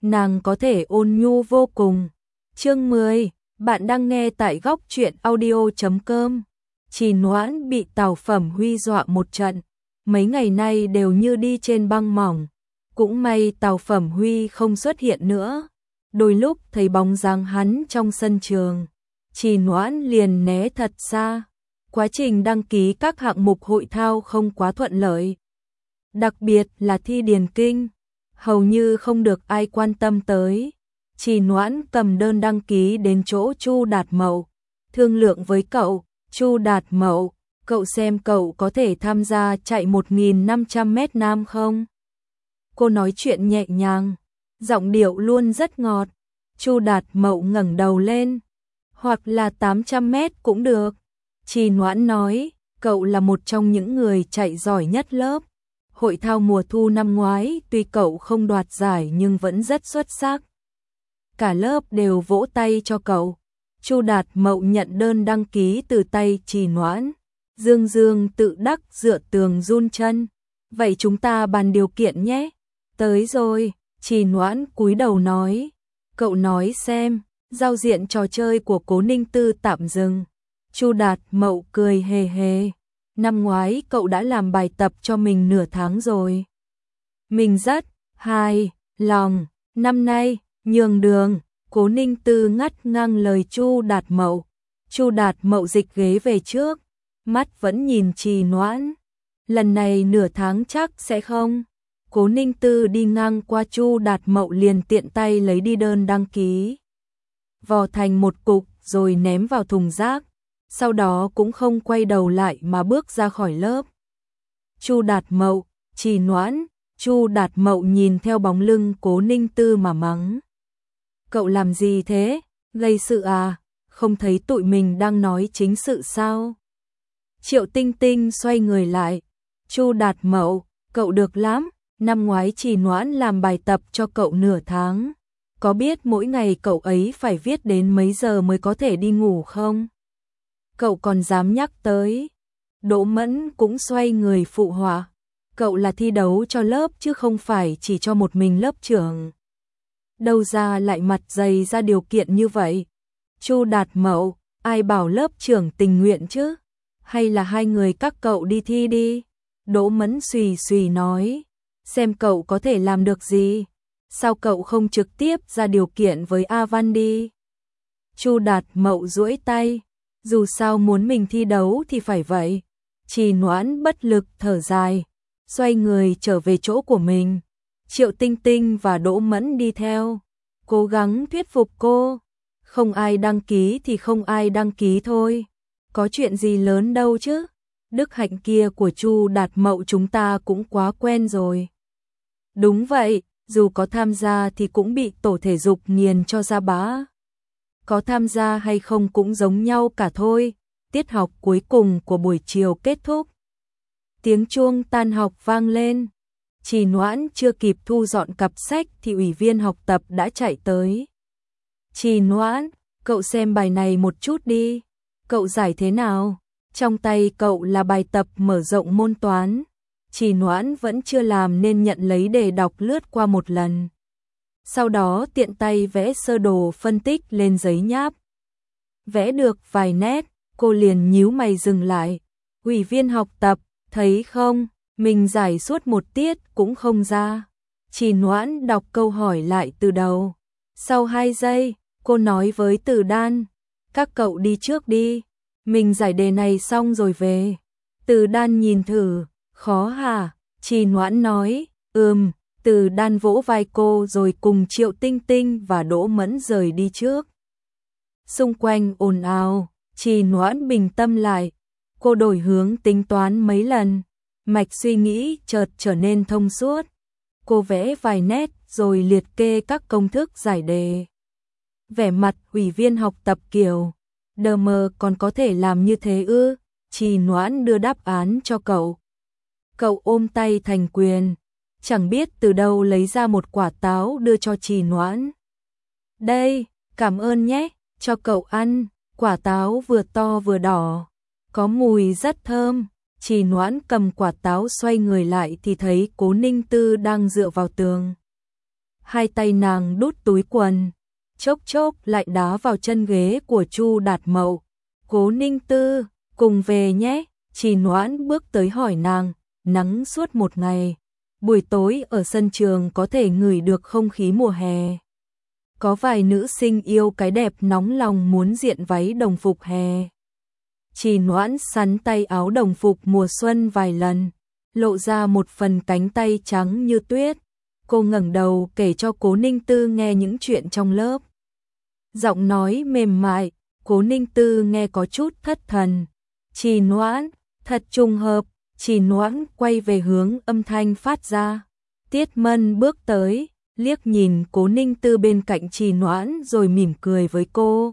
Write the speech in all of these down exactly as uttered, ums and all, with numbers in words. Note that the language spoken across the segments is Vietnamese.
nàng có thể ôn nhu vô cùng. Chương mười, bạn đang nghe tại góc truyện audio chấm com. Trì Noãn bị Tào Phẩm Huy dọa một trận, mấy ngày nay đều như đi trên băng mỏng. Cũng may Tào Phẩm Huy không xuất hiện nữa. Đôi lúc thấy bóng dáng hắn trong sân trường, Trì Noãn liền né thật xa. Quá trình đăng ký các hạng mục hội thao không quá thuận lợi. Đặc biệt là thi điền kinh, hầu như không được ai quan tâm tới. Trì Noãn cầm đơn đăng ký đến chỗ Chu Đạt Mậu, thương lượng với cậu, Chu Đạt Mậu, cậu xem cậu có thể tham gia chạy một nghìn năm trăm mét nam không? Cô nói chuyện nhẹ nhàng, giọng điệu luôn rất ngọt. Chu Đạt Mậu ngẩng đầu lên, hoặc là tám trăm mét cũng được. Trì Noãn nói, cậu là một trong những người chạy giỏi nhất lớp. Hội thao mùa thu năm ngoái tuy cậu không đoạt giải nhưng vẫn rất xuất sắc. Cả lớp đều vỗ tay cho cậu. Chu Đạt Mậu nhận đơn đăng ký từ tay Trì Noãn. Dương Dương tự đắc dựa tường run chân. Vậy chúng ta bàn điều kiện nhé. Tới rồi, Trì Noãn cúi đầu nói. Cậu nói xem, giao diện trò chơi của Cố Ninh Tư tạm dừng. Chu Đạt Mậu cười hề hề. Năm ngoái cậu đã làm bài tập cho mình nửa tháng rồi. Mình rất hài lòng. Năm nay, nhường đường. Cố Ninh Tư ngắt ngang lời Chu Đạt Mậu. Chu Đạt Mậu dịch ghế về trước, mắt vẫn nhìn Trì Noãn. Lần này nửa tháng chắc sẽ không. Cố Ninh Tư đi ngang qua Chu Đạt Mậu liền tiện tay lấy đi đơn đăng ký, vò thành một cục rồi ném vào thùng rác. Sau đó cũng không quay đầu lại mà bước ra khỏi lớp. Chu Đạt Mậu, Trì Noãn. Chu Đạt Mậu nhìn theo bóng lưng Cố Ninh Tư mà mắng. Cậu làm gì thế? Gây sự à? Không thấy tụi mình đang nói chính sự sao? Triệu Tinh Tinh xoay người lại. Chu Đạt Mậu, cậu được lắm. Năm ngoái Trì Noãn làm bài tập cho cậu nửa tháng. Có biết mỗi ngày cậu ấy phải viết đến mấy giờ mới có thể đi ngủ không? Cậu còn dám nhắc tới. Đỗ Mẫn cũng xoay người phụ họa. Cậu là thi đấu cho lớp chứ không phải chỉ cho một mình lớp trưởng. Đâu ra lại mặt dày ra điều kiện như vậy? Chu Đạt Mậu, ai bảo lớp trưởng tình nguyện chứ? Hay là hai người các cậu đi thi đi? Đỗ Mẫn xùy xùy nói. Xem cậu có thể làm được gì? Sao cậu không trực tiếp ra điều kiện với A Văn đi? Chu Đạt Mậu duỗi tay. Dù sao muốn mình thi đấu thì phải vậy. Trì Noãn bất lực thở dài, xoay người trở về chỗ của mình. Triệu Tinh Tinh và Đỗ Mẫn đi theo, cố gắng thuyết phục cô. Không ai đăng ký thì không ai đăng ký thôi. Có chuyện gì lớn đâu chứ. Đức hạnh kia của Chu Đạt Mậu chúng ta cũng quá quen rồi. Đúng vậy, dù có tham gia thì cũng bị tổ thể dục nghiền cho ra bã. Có tham gia hay không cũng giống nhau cả thôi. Tiết học cuối cùng của buổi chiều kết thúc. Tiếng chuông tan học vang lên. Trì Noãn chưa kịp thu dọn cặp sách thì ủy viên học tập đã chạy tới. Trì Noãn, cậu xem bài này một chút đi. Cậu giải thế nào? Trong tay cậu là bài tập mở rộng môn toán. Trì Noãn vẫn chưa làm nên nhận lấy để đọc lướt qua một lần. Sau đó tiện tay vẽ sơ đồ phân tích lên giấy nháp. Vẽ được vài nét, cô liền nhíu mày dừng lại. Ủy viên học tập, thấy không, mình giải suốt một tiết cũng không ra. Trì Noãn đọc câu hỏi lại từ đầu. Sau hai giây, cô nói với Từ Đan, các cậu đi trước đi, mình giải đề này xong rồi về. Từ Đan nhìn thử, khó hả? Trì Noãn nói, ừm. Từ Đan vỗ vai cô rồi cùng Triệu Tinh Tinh và Đỗ Mẫn rời đi trước. Xung quanh ồn ào, Trì Noãn bình tâm lại. Cô đổi hướng tính toán mấy lần, mạch suy nghĩ chợt trở nên thông suốt. Cô vẽ vài nét rồi liệt kê các công thức giải đề. Vẻ mặt ủy viên học tập kiểu, đờ mờ còn có thể làm như thế ư? Trì Noãn đưa đáp án cho cậu. Cậu ôm tay thành quyền. Chẳng biết từ đâu lấy ra một quả táo đưa cho Trì Noãn. Đây, cảm ơn nhé, cho cậu ăn. Quả táo vừa to vừa đỏ, có mùi rất thơm. Trì Noãn cầm quả táo xoay người lại thì thấy Cố Ninh Tư đang dựa vào tường. hai tay nàng đút túi quần, chốc chốc lại đá vào chân ghế của Chu Đạt Mậu. Cố Ninh Tư, cùng về nhé. Trì Noãn bước tới hỏi nàng, nắng suốt một ngày, buổi tối ở sân trường có thể ngửi được không khí mùa hè. Có vài nữ sinh yêu cái đẹp nóng lòng muốn diện váy đồng phục hè. Trì Noãn sắn tay áo đồng phục mùa xuân vài lần, lộ ra một phần cánh tay trắng như tuyết. Cô ngẩng đầu kể cho Cố Ninh Tư nghe những chuyện trong lớp. Giọng nói mềm mại, Cố Ninh Tư nghe có chút thất thần. Trì Noãn, thật trùng hợp. Trì Noãn quay về hướng âm thanh phát ra. Tiết Mân bước tới, liếc nhìn Cố Ninh Tư bên cạnh Trì Noãn rồi mỉm cười với cô.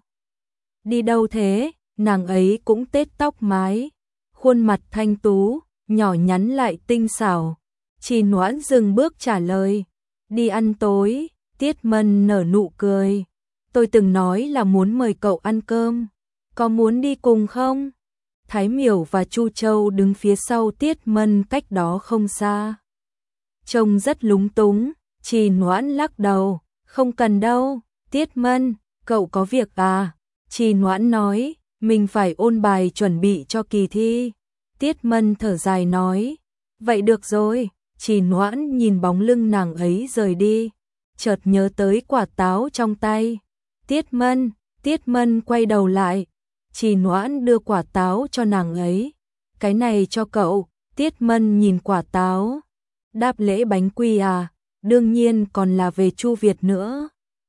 Đi đâu thế? Nàng ấy cũng tết tóc mái, khuôn mặt thanh tú, nhỏ nhắn lại tinh xảo. Trì Noãn dừng bước trả lời. Đi ăn tối. Tiết Mân nở nụ cười. Tôi từng nói là muốn mời cậu ăn cơm. Có muốn đi cùng không? Thái Miểu và Chu Châu đứng phía sau Tiết Mân cách đó không xa. Trông rất lúng túng. Trì Noãn lắc đầu. Không cần đâu. Tiết Mân, cậu có việc à? Trì Noãn nói, mình phải ôn bài chuẩn bị cho kỳ thi. Tiết Mân thở dài nói, vậy được rồi. Trì Noãn nhìn bóng lưng nàng ấy rời đi, chợt nhớ tới quả táo trong tay. Tiết Mân, Tiết Mân quay đầu lại. Trì Noãn đưa quả táo cho nàng ấy. Cái này cho cậu. Tiết Mân nhìn quả táo. Đáp lễ bánh quy à? Đương nhiên còn là về Chu Việt nữa.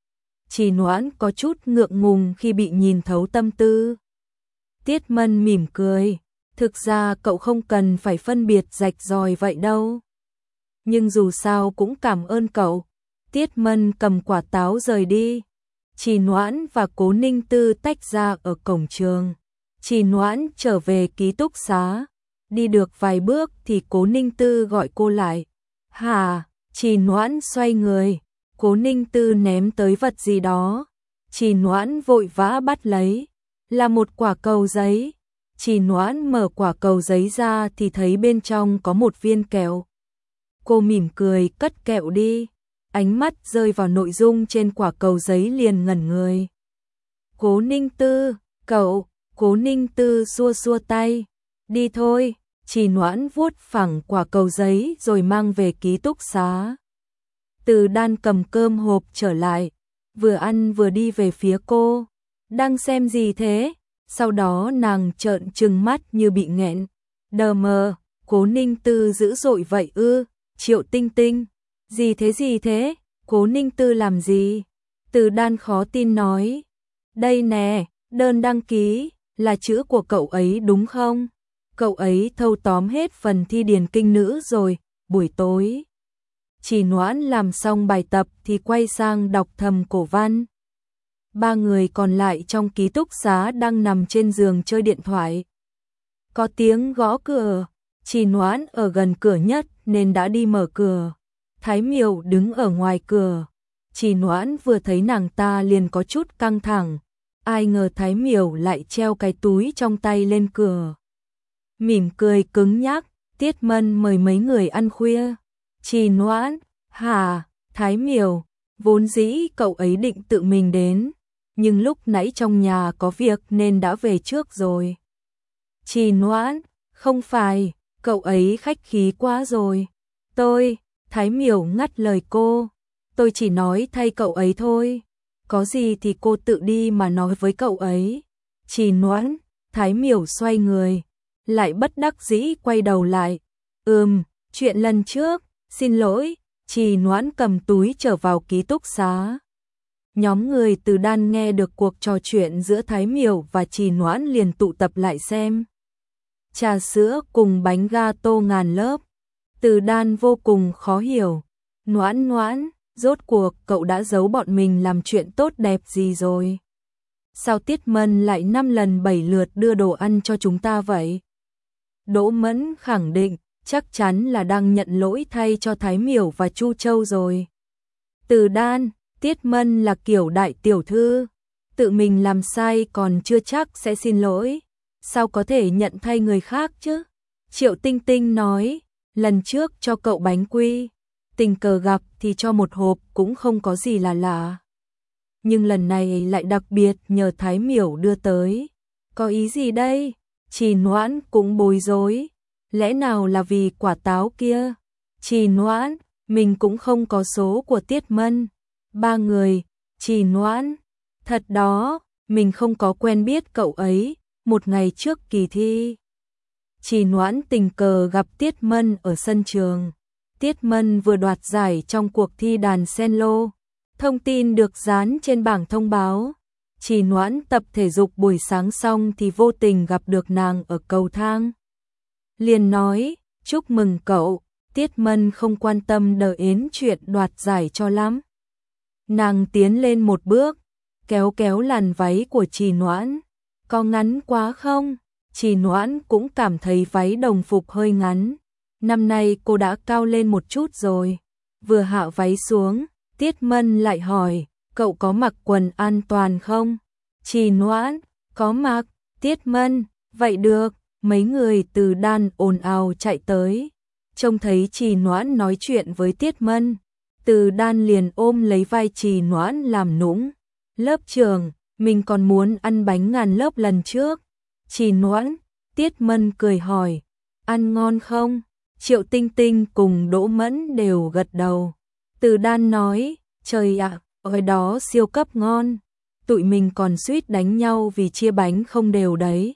Trì Noãn có chút ngượng ngùng khi bị nhìn thấu tâm tư. Tiết Mân mỉm cười. Thực ra cậu không cần phải phân biệt rạch ròi vậy đâu. Nhưng dù sao cũng cảm ơn cậu. Tiết Mân cầm quả táo rời đi. Trì Noãn và Cố Ninh Tư tách ra ở cổng trường. Trì Noãn trở về ký túc xá. Đi được vài bước thì Cố Ninh Tư gọi cô lại. Hả? Trì Noãn xoay người. Cố Ninh Tư ném tới vật gì đó. Trì Noãn vội vã bắt lấy. Là một quả cầu giấy. Trì Noãn mở quả cầu giấy ra thì thấy bên trong có một viên kẹo. Cô mỉm cười cất kẹo đi. Ánh mắt rơi vào nội dung trên quả cầu giấy liền ngẩn người. Cố Ninh Tư, cậu. Cố Ninh Tư xua xua tay. Đi thôi. Trì Noãn vuốt phẳng quả cầu giấy rồi mang về ký túc xá. Từ Đan cầm cơm hộp trở lại, vừa ăn vừa đi về phía cô. Đang xem gì thế? Sau đó nàng trợn trừng mắt như bị nghẹn. Đờ mờ, Cố Ninh Tư dữ dội vậy ư? Triệu Tinh Tinh, gì thế gì thế? Cố Ninh Tư làm gì? Từ Đan khó tin nói. Đây nè, đơn đăng ký, là chữ của cậu ấy đúng không? Cậu ấy thâu tóm hết phần thi điền kinh nữ rồi. Buổi tối Trì Noãn làm xong bài tập thì quay sang đọc thầm cổ văn. Ba người còn lại trong ký túc xá đang nằm trên giường chơi điện thoại. Có tiếng gõ cửa. Trì Noãn ở gần cửa nhất nên đã đi mở cửa. Thái Miểu đứng ở ngoài cửa. Trì Noãn vừa thấy nàng ta liền có chút căng thẳng. Ai ngờ Thái Miểu lại treo cái túi trong tay lên cửa. Mỉm cười cứng nhắc. Tiết Mân mời mấy người ăn khuya. Trì Noãn, hả? Thái Miểu, vốn dĩ cậu ấy định tự mình đến, nhưng lúc nãy trong nhà có việc nên đã về trước rồi. Trì Noãn, không phải, cậu ấy khách khí quá rồi. Tôi, Thái Miểu ngắt lời cô, tôi chỉ nói thay cậu ấy thôi. Có gì thì cô tự đi mà nói với cậu ấy. Trì Noãn, Thái Miểu xoay người, lại bất đắc dĩ quay đầu lại. Ừm, chuyện lần trước, xin lỗi. Trì Noãn cầm túi trở vào ký túc xá. Nhóm người Từ Đan nghe được cuộc trò chuyện giữa Thái Miểu và Trì Noãn liền tụ tập lại xem. Trà sữa cùng bánh gato ngàn lớp. Từ Đan vô cùng khó hiểu. Noãn Noãn, rốt cuộc cậu đã giấu bọn mình làm chuyện tốt đẹp gì rồi? Sao Tiết Mân lại năm lần bảy lượt đưa đồ ăn cho chúng ta vậy? Đỗ Mẫn khẳng định, chắc chắn là đang nhận lỗi thay cho Thái Miểu và Chu Châu rồi. Từ Đan, Tiết Mân là kiểu đại tiểu thư, tự mình làm sai còn chưa chắc sẽ xin lỗi, sao có thể nhận thay người khác chứ? Triệu Tinh Tinh nói, lần trước cho cậu bánh quy, tình cờ gặp thì cho một hộp cũng không có gì là lạ. Nhưng lần này lại đặc biệt nhờ Thái Miểu đưa tới. Có ý gì đây? Trì Noãn cũng bối rối. Lẽ nào là vì quả táo kia? Trì Noãn, mình cũng không có số của Tiết Mân. Ba người, Trì Noãn. Thật đó, mình không có quen biết cậu ấy, một ngày trước kỳ thi. Trì Noãn tình cờ gặp Tiết Mân ở sân trường. Tiết Mân vừa đoạt giải trong cuộc thi đàn cello. Thông tin được dán trên bảng thông báo. Trì Noãn tập thể dục buổi sáng xong thì vô tình gặp được nàng ở cầu thang. Liền nói, chúc mừng cậu. Tiết Mân không quan tâm đợi đến chuyện đoạt giải cho lắm. Nàng tiến lên một bước, kéo kéo làn váy của Trì Noãn. Có ngắn quá không? Trì Noãn cũng cảm thấy váy đồng phục hơi ngắn. Năm nay cô đã cao lên một chút rồi. Vừa hạ váy xuống, Tiết Mân lại hỏi, cậu có mặc quần an toàn không? Trì Noãn, có mặc. Tiết Mân, vậy được. Mấy người từ đan ồn ào chạy tới. Trông thấy Trì Noãn nói chuyện với Tiết Mân. Từ đan liền ôm lấy vai Trì Noãn làm nũng. Lớp trưởng, mình còn muốn ăn bánh ngàn lớp lần trước. Trì Noãn, Tiết Mân cười hỏi, ăn ngon không? Triệu Tinh Tinh cùng Đỗ Mẫn đều gật đầu. Từ đan nói, trời ạ, ở đó siêu cấp ngon. Tụi mình còn suýt đánh nhau vì chia bánh không đều đấy.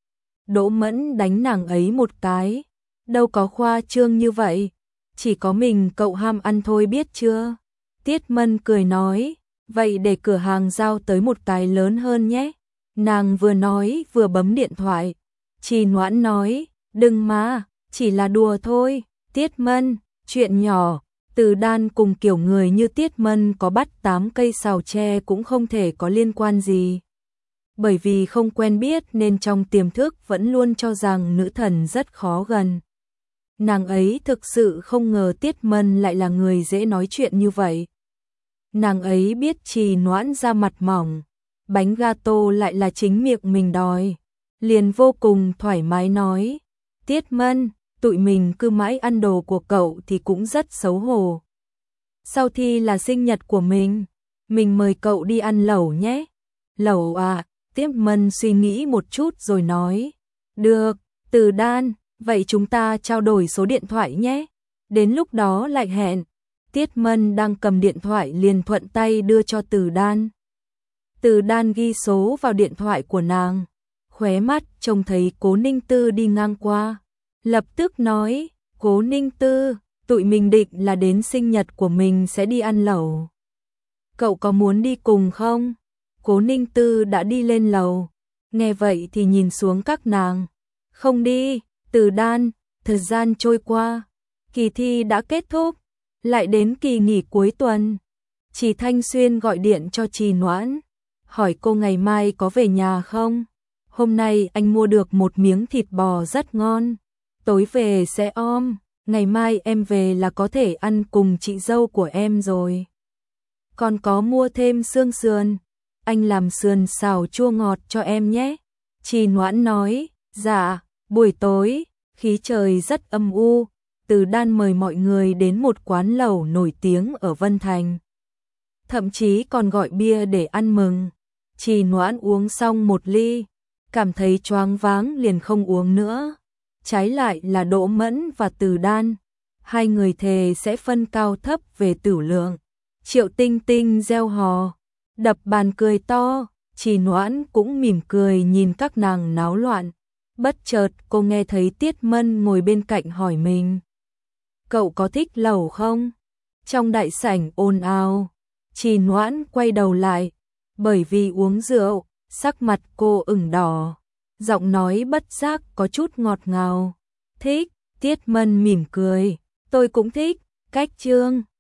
Đỗ Mẫn đánh nàng ấy một cái. Đâu có khoa trương như vậy. Chỉ có mình cậu ham ăn thôi biết chưa? Tiết Mân cười nói, vậy để cửa hàng giao tới một cái lớn hơn nhé. Nàng vừa nói vừa bấm điện thoại. Trì Noãn nói, đừng mà, chỉ là đùa thôi. Tiết Mân, chuyện nhỏ. Từ đan cùng kiểu người như Tiết Mân có bắt tám cây sào tre cũng không thể có liên quan gì. Bởi vì không quen biết nên trong tiềm thức vẫn luôn cho rằng nữ thần rất khó gần. Nàng ấy thực sự không ngờ Tiết Mân lại là người dễ nói chuyện như vậy. Nàng ấy biết Trì Noãn ra mặt mỏng, bánh gato lại là chính miệng mình đòi. Liền vô cùng thoải mái nói, Tiết Mân, tụi mình cứ mãi ăn đồ của cậu thì cũng rất xấu hổ. Sau thi là sinh nhật của mình, mình mời cậu đi ăn lẩu nhé. Lẩu à? Tiết Mân suy nghĩ một chút rồi nói, được. Từ đan, vậy chúng ta trao đổi số điện thoại nhé. Đến lúc đó lại hẹn. Tiết Mân đang cầm điện thoại liền thuận tay đưa cho Từ đan. Từ đan ghi số vào điện thoại của nàng. Khóe mắt trông thấy Cố Ninh Tư đi ngang qua. Lập tức nói, Cố Ninh Tư, tụi mình định là đến sinh nhật của mình sẽ đi ăn lẩu. Cậu có muốn đi cùng không? Cố Ninh Tư đã đi lên lầu. Nghe vậy thì nhìn xuống các nàng. Không đi. Từ đan, thời gian trôi qua. Kỳ thi đã kết thúc. Lại đến kỳ nghỉ cuối tuần. Chị Thanh Xuyên gọi điện cho Trì Noãn. Hỏi cô ngày mai có về nhà không? Hôm nay anh mua được một miếng thịt bò rất ngon. Tối về sẽ om. Ngày mai em về là có thể ăn cùng chị dâu của em rồi. Còn có mua thêm xương sườn. Anh làm sườn xào chua ngọt cho em nhé. Trì Noãn nói, dạ. Buổi tối, khí trời rất âm u. Từ đan mời mọi người đến một quán lẩu nổi tiếng ở Vân Thành. Thậm chí còn gọi bia để ăn mừng. Trì Noãn uống xong một ly, cảm thấy choáng váng liền không uống nữa. Trái lại là Đỗ Mẫn và Từ đan. Hai người thề sẽ phân cao thấp về tửu lượng. Triệu Tinh Tinh reo hò, đập bàn cười to. Trì Noãn cũng mỉm cười nhìn các nàng náo loạn. Bất chợt cô nghe thấy Tiết Mân ngồi bên cạnh hỏi mình, cậu có thích lẩu không? Trong đại sảnh ồn ào. Trì Noãn quay đầu lại. Bởi vì uống rượu, sắc mặt cô ửng đỏ. Giọng nói bất giác có chút ngọt ngào. Thích. Tiết Mân mỉm cười. Tôi cũng thích. Cách chương